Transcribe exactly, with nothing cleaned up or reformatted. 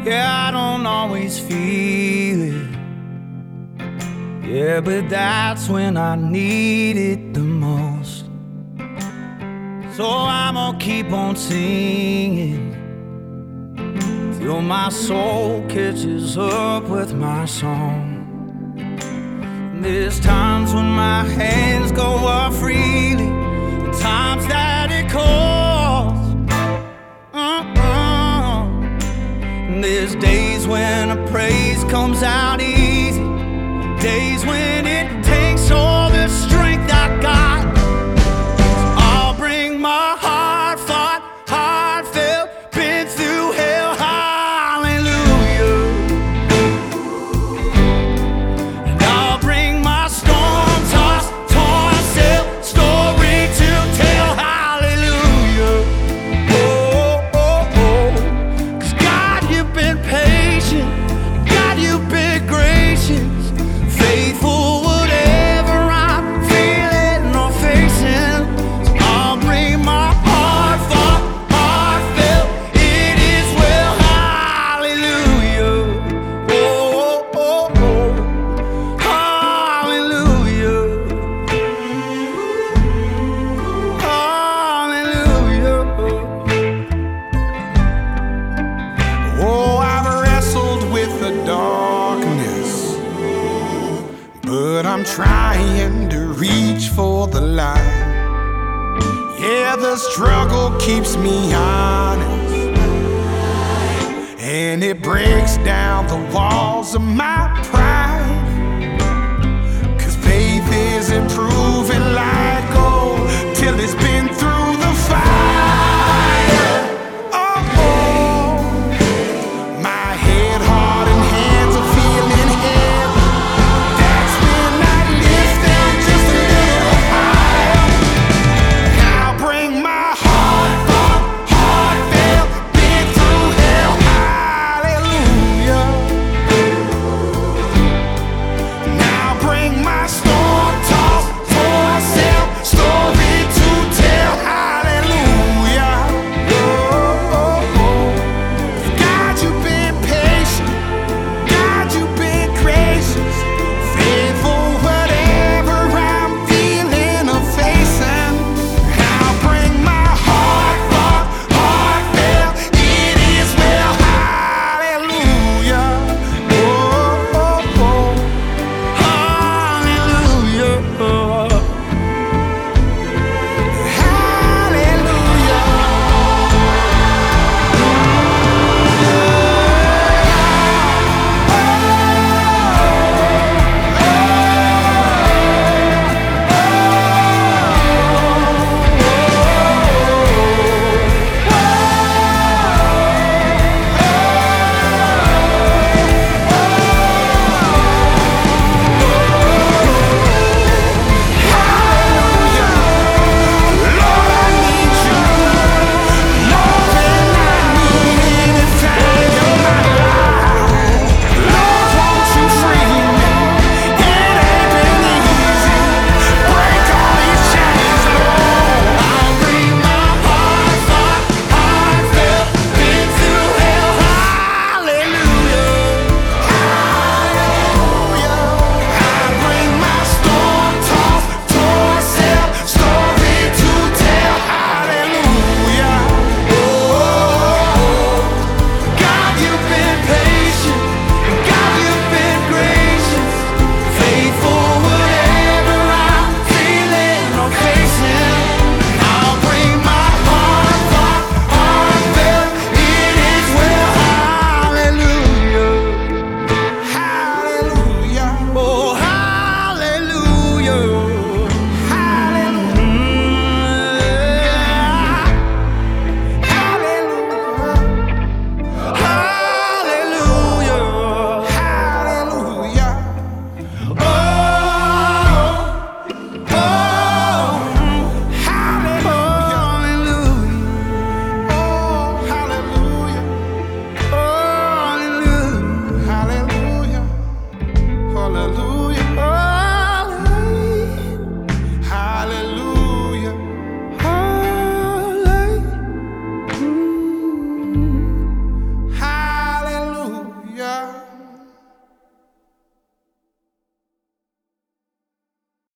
Yeah, I don't always feel it. Yeah, but that's when I need it the most. So I'm gonna keep on singing till my soul catches up with my song. There's times when my hands go up freely, times that it calls. uh-uh. There's days when a praise comes out easy, days when it takes all the strength I got. I'll bring my heart fought, heartfelt, been through hell, hallelujah. And I'll bring my storm-tossed, torn-sailed story to tell, hallelujah. Oh, oh, oh. 'Cause God, you've been patient, God, you've been gracious, faithful whatever I'm feeling or facing. So I'll bring my heart fought, heartfelt, it is well, hallelujah. Oh, oh, oh, hallelujah. Hallelujah. Oh, I've wrestled with the darkness, but I'm trying to reach for the light. Yeah, the struggle keeps me honest, and it breaks down the walls of my pride.